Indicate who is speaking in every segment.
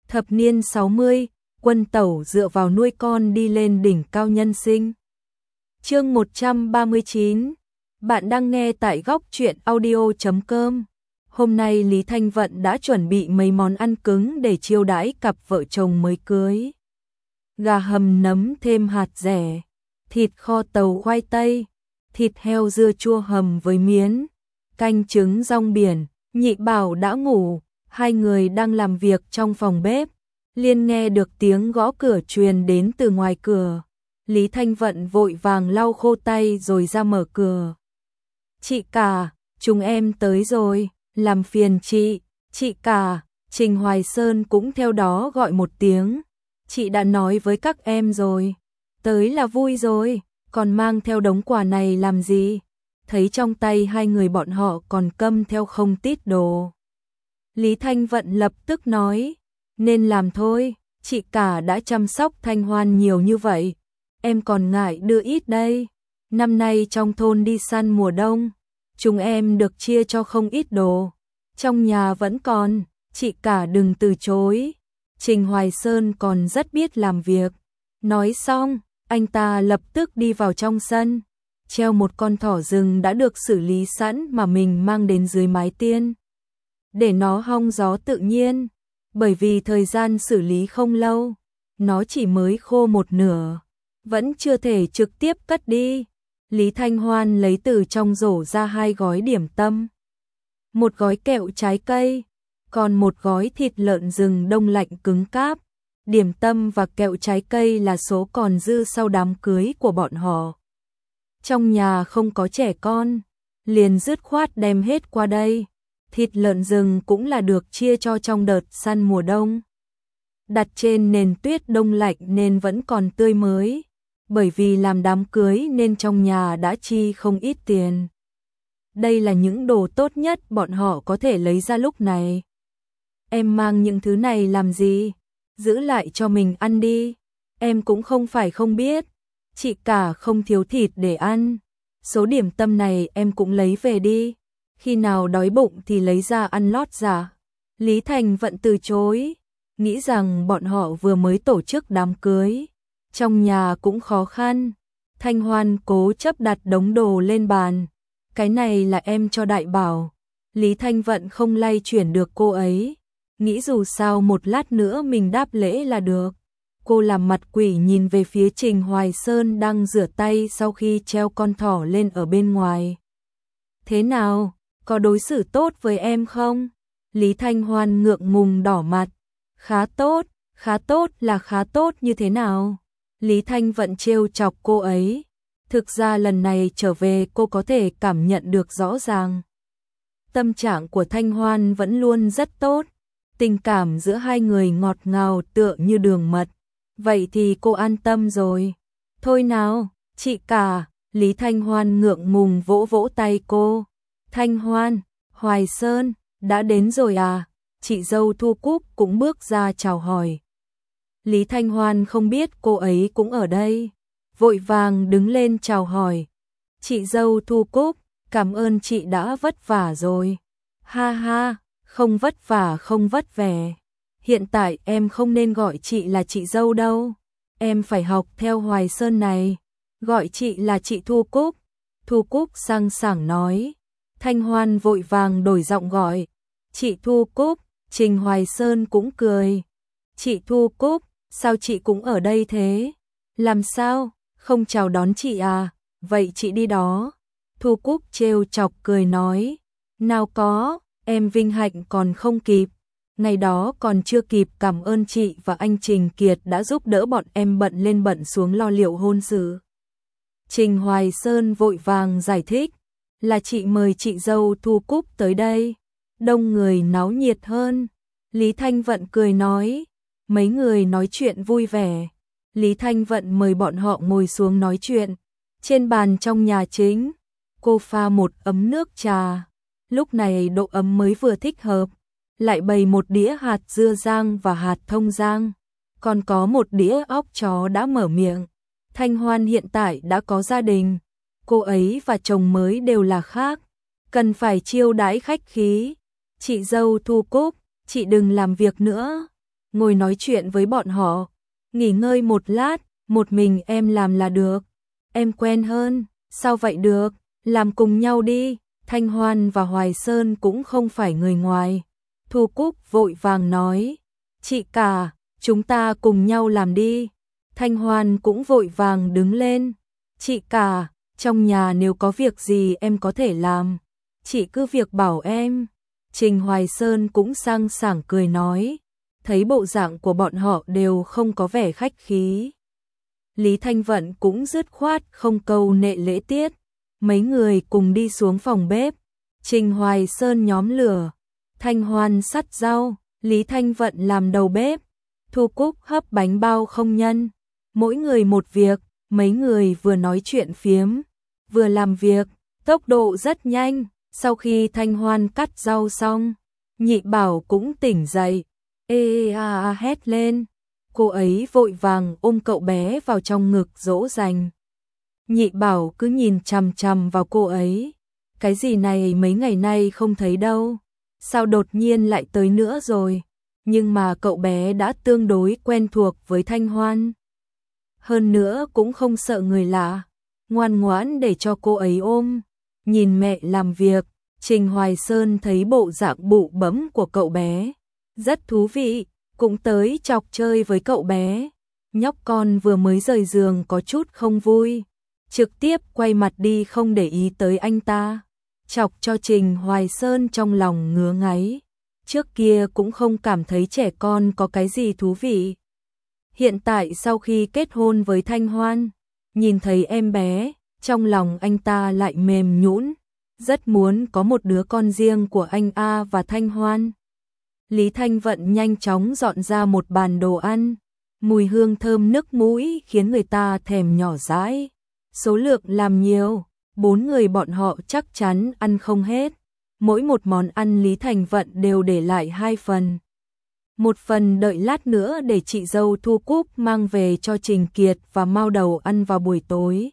Speaker 1: Thập niên 60, Quân Tẩu dựa vào nuôi con đi lên đỉnh cao nhân sinh. Chương 139. Bạn đang nghe tại góc truyện audio.com. Hôm nay Lý Thanh Vận đã chuẩn bị mấy món ăn cứng để chiêu đãi cặp vợ chồng mới cưới. Gà hầm nấm thêm hạt dẻ, thịt kho tàu khoai tây, thịt heo dưa chua hầm với miến, canh trứng rong biển. Nhị Bảo đã ngủ, hai người đang làm việc trong phòng bếp. Liền nghe được tiếng gõ cửa truyền đến từ ngoài cửa. Lý Thanh Vận vội vàng lau khô tay rồi ra mở cửa. Chị cả, chúng em tới rồi, làm phiền chị. Chị cả, Trình Hoài Sơn cũng theo đó gọi một tiếng. Chị đã nói với các em rồi, tới là vui rồi, còn mang theo đống quà này làm gì? Thấy trong tay hai người bọn họ còn câm theo không tít đồ. Lý Thanh Vận lập tức nói, nên làm thôi, chị cả đã chăm sóc Thanh Hoan nhiều như vậy, em còn ngại đưa ít đây. Năm nay trong thôn đi săn mùa đông, chúng em được chia cho không ít đồ, trong nhà vẫn còn, chị cả đừng từ chối. Trình Hoài Sơn còn rất biết làm việc. Nói xong, anh ta lập tức đi vào trong sân, treo một con thỏ rừng đã được xử lý sẵn mà mình mang đến dưới mái tiên, để nó hong gió tự nhiên. Bởi vì thời gian xử lý không lâu, nó chỉ mới khô một nửa, vẫn chưa thể trực tiếp cất đi. Lý Thanh Hoan lấy từ trong rổ ra 2 gói điểm tâm, một gói kẹo trái cây, còn một gói thịt lợn rừng đông lạnh cứng cáp. Điểm tâm và kẹo trái cây là số còn dư sau đám cưới của bọn họ. Trong nhà không có trẻ con, liền dứt khoát đem hết qua đây. Thịt lợn rừng cũng là được chia cho trong đợt săn mùa đông. Đặt trên nền tuyết đông lạnh nên vẫn còn tươi mới. Bởi vì làm đám cưới nên trong nhà đã chi không ít tiền. Đây là những đồ tốt nhất bọn họ có thể lấy ra lúc này. Em mang những thứ này làm gì? Giữ lại cho mình ăn đi. Em cũng không phải không biết, chị cả không thiếu thịt để ăn. Số điểm tâm này em cũng lấy về đi. Khi nào đói bụng thì lấy ra ăn lót dạ. Lý Thành Vận từ chối, nghĩ rằng bọn họ vừa mới tổ chức đám cưới, trong nhà cũng khó khăn. Thanh Hoan cố chấp đặt đống đồ lên bàn. Cái này là em cho Đại Bảo. Lý Thanh Vận không lay chuyển được cô ấy, nghĩ dù sao một lát nữa mình đáp lễ là được. Cô làm mặt quỷ nhìn về phía Trình Hoài Sơn đang rửa tay sau khi treo con thỏ lên ở bên ngoài. Thế nào? Có đối xử tốt với em không? Lý Thanh Hoan ngượng ngùng đỏ mặt. Khá tốt là khá tốt như thế nào? Lý Thanh Vận trêu chọc cô ấy. Thực ra lần này trở về cô có thể cảm nhận được rõ ràng. Tâm trạng của Thanh Hoan vẫn luôn rất tốt. Tình cảm giữa hai người ngọt ngào tựa như đường mật. Vậy thì cô an tâm rồi. Thôi nào, chị cả. Lý Thanh Hoan ngượng ngùng vỗ vỗ tay cô. Thanh Hoan, Hoài Sơn, đã đến rồi à? Chị dâu Thu Cúc cũng bước ra chào hỏi. Lý Thanh Hoan không biết cô ấy cũng ở đây, vội vàng đứng lên chào hỏi. Chị dâu Thu Cúc, cảm ơn chị đã vất vả rồi. Ha ha, không vất vả không vất vẻ. Hiện tại em không nên gọi chị là chị dâu đâu. Em phải học theo Hoài Sơn này, gọi chị là chị Thu Cúc. Thu Cúc sang sảng nói. Thanh Hoan vội vàng đổi giọng gọi. Chị Thu Cúc. Trình Hoài Sơn cũng cười. Chị Thu Cúc, sao chị cũng ở đây thế? Làm sao, không chào đón chị à? Vậy chị đi đó. Thu Cúc trêu chọc cười nói. Nào có, em vinh hạnh còn không kịp. Ngày đó còn chưa kịp cảm ơn chị và anh Trình Kiệt đã giúp đỡ bọn em bận lên bận xuống lo liệu hôn sự. Trình Hoài Sơn vội vàng giải thích. Là chị mời chị dâu Thu Cúc tới đây. Đông người náo nhiệt hơn. Lý Thanh Vận cười nói. Mấy người nói chuyện vui vẻ. Lý Thanh Vận mời bọn họ ngồi xuống nói chuyện. Trên bàn trong nhà chính, cô pha một ấm nước trà. Lúc này độ ấm mới vừa thích hợp. Lại bày một đĩa hạt dưa rang và hạt thông rang. Còn có một đĩa óc chó đã mở miệng. Thanh Hoan hiện tại đã có gia đình. Cô ấy và chồng mới đều là khác. Cần phải chiêu đãi khách khí. Chị dâu Thu Cúc, chị đừng làm việc nữa. ngồi nói chuyện với bọn họ. Nghỉ ngơi một lát, một mình em làm là được. Em quen hơn, sao vậy được, làm cùng nhau đi. Thanh Hoan và Hoài Sơn cũng không phải người ngoài. Thu Cúc vội vàng nói, chị cả, chúng ta cùng nhau làm đi. Thanh Hoan cũng vội vàng đứng lên, chị cả, trong nhà nếu có việc gì em có thể làm, chị cứ việc bảo em. Trình Hoài Sơn cũng sang sảng cười nói, thấy bộ dạng của bọn họ đều không có vẻ khách khí. Lý Thanh Vận cũng dứt khoát không câu nệ lễ tiết, mấy người cùng đi xuống phòng bếp. Trình Hoài Sơn nhóm lửa, Thanh Hoan sắt rau, Lý Thanh Vận làm đầu bếp, Thu Cúc hấp bánh bao không nhân. Mỗi người một việc, mấy người vừa nói chuyện phiếm, vừa làm việc, tốc độ rất nhanh. Sau khi Thanh Hoan cắt rau xong, Nhị Bảo cũng tỉnh dậy, hét lên. Cô ấy vội vàng ôm cậu bé vào trong ngực dỗ dành. Nhị Bảo cứ nhìn chằm chằm vào cô ấy. Cái gì này mấy ngày nay không thấy đâu, sao đột nhiên lại tới nữa rồi. Nhưng mà cậu bé đã tương đối quen thuộc với Thanh Hoan. Hơn nữa cũng không sợ người lạ, ngoan ngoãn để cho cô ấy ôm. Nhìn mẹ làm việc, Trình Hoài Sơn thấy bộ dạng bụ bẫm của cậu bé rất thú vị, cũng tới chọc chơi với cậu bé. Nhóc con vừa mới rời giường có chút không vui, trực tiếp quay mặt đi không để ý tới anh ta, chọc cho Trình Hoài Sơn trong lòng ngứa ngáy. Trước kia cũng không cảm thấy trẻ con có cái gì thú vị. Hiện tại sau khi kết hôn với Thanh Hoan, nhìn thấy em bé, trong lòng anh ta lại mềm nhũn, rất muốn có một đứa con riêng của anh A và Thanh Hoan. Lý Thanh Vận nhanh chóng dọn ra một bàn đồ ăn, mùi hương thơm nức mũi khiến người ta thèm nhỏ dãi. Số lượng làm nhiều, 4 người bọn họ chắc chắn ăn không hết. Mỗi một món ăn Lý Thanh Vận đều để lại 2 phần. Một phần đợi lát nữa để chị dâu Thu Cúc mang về cho Trình Kiệt và Mao Đầu ăn vào buổi tối.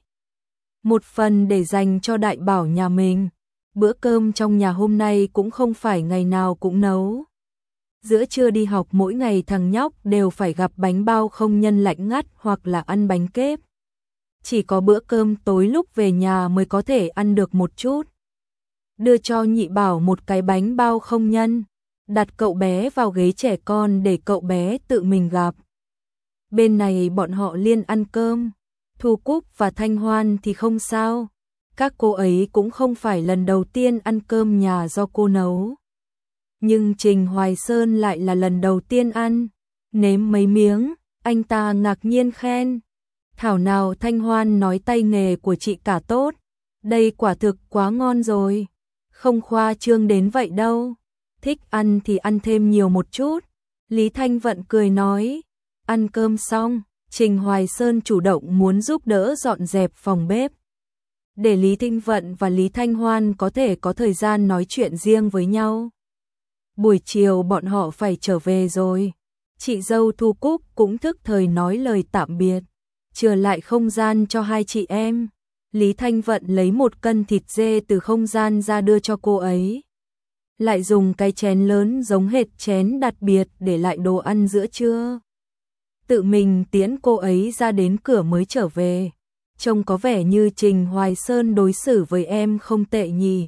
Speaker 1: Một phần để dành cho Đại Bảo nhà mình. Bữa cơm trong nhà hôm nay cũng không phải ngày nào cũng nấu. Giữa trưa đi học mỗi ngày thằng nhóc đều phải gặp bánh bao không nhân lạnh ngắt hoặc là ăn bánh kếp. Chỉ có bữa cơm tối lúc về nhà mới có thể ăn được một chút. Đưa cho Nhị Bảo một cái bánh bao không nhân, đặt cậu bé vào ghế trẻ con để cậu bé tự mình gặp. Bên này bọn họ liên ăn cơm, Thu Cúc và Thanh Hoan thì không sao. Các cô ấy cũng không phải lần đầu tiên ăn cơm nhà do cô nấu. Nhưng Trình Hoài Sơn lại là lần đầu tiên ăn. Nếm mấy miếng, anh ta ngạc nhiên khen, thảo nào Thanh Hoan nói tay nghề của chị cả tốt. Đây quả thực quá ngon rồi, không khoa trương đến vậy đâu. Thích ăn thì ăn thêm nhiều một chút. Lý Thanh Vận cười nói. Ăn cơm xong, Trình Hoài Sơn chủ động muốn giúp đỡ dọn dẹp phòng bếp, để Lý Thanh Vận và Lý Thanh Hoan có thể có thời gian nói chuyện riêng với nhau. Buổi chiều bọn họ phải trở về rồi. Chị dâu Thu Cúc cũng thức thời nói lời tạm biệt, chừa lại không gian cho hai chị em. Lý Thanh Vận lấy 1 cân thịt dê từ không gian ra đưa cho cô ấy. Lại dùng cái chén lớn giống hệt chén đặc biệt để lại đồ ăn giữa trưa. Tự mình tiễn cô ấy ra đến cửa mới trở về. Trông có vẻ như Trình Hoài Sơn đối xử với em không tệ nhỉ.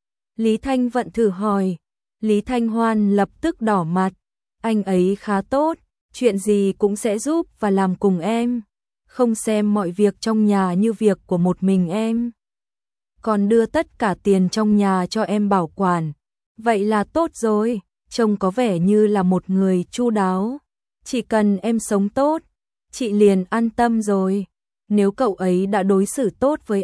Speaker 1: Lý Thanh Vận thử hỏi. Lý Thanh Hoan lập tức đỏ mặt. Anh ấy khá tốt, chuyện gì cũng sẽ giúp và làm cùng em. Không xem mọi việc trong nhà như việc của một mình em. Còn đưa tất cả tiền trong nhà cho em bảo quản. Vậy là tốt rồi, trông có vẻ như là một người chu đáo. Chỉ cần em sống tốt, chị liền an tâm rồi. Nếu cậu ấy đã đối xử tốt với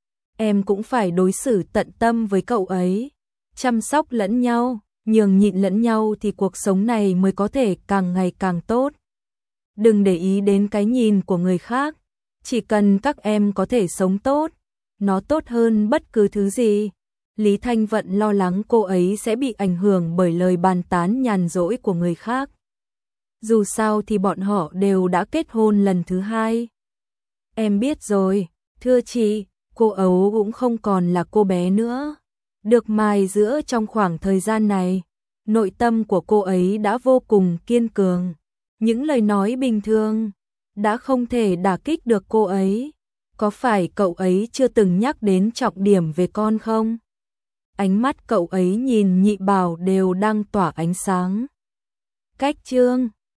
Speaker 1: em cũng phải đối xử tận tâm với cậu ấy. Chăm sóc lẫn nhau, nhường nhịn lẫn nhau thì cuộc sống này mới có thể càng ngày càng tốt. Đừng để ý đến cái nhìn của người khác, chỉ cần các em có thể sống tốt, nó tốt hơn bất cứ thứ gì. Lý Thanh Vận lo lắng cô ấy sẽ bị ảnh hưởng bởi lời bàn tán nhàn rỗi của người khác. Dù sao thì bọn họ đều đã kết hôn lần thứ 2. Em biết rồi, thưa chị, cô Ấu cũng không còn là cô bé nữa. Được mài giũa trong khoảng thời gian này, Nội tâm của cô ấy đã vô cùng kiên cường. Những lời nói bình thường đã không thể đả kích được cô ấy. Có phải cậu ấy chưa từng nhắc đến trọng điểm về con không? Ánh mắt cậu ấy nhìn Nhị Bảo đều đang tỏa ánh sáng. Cách chương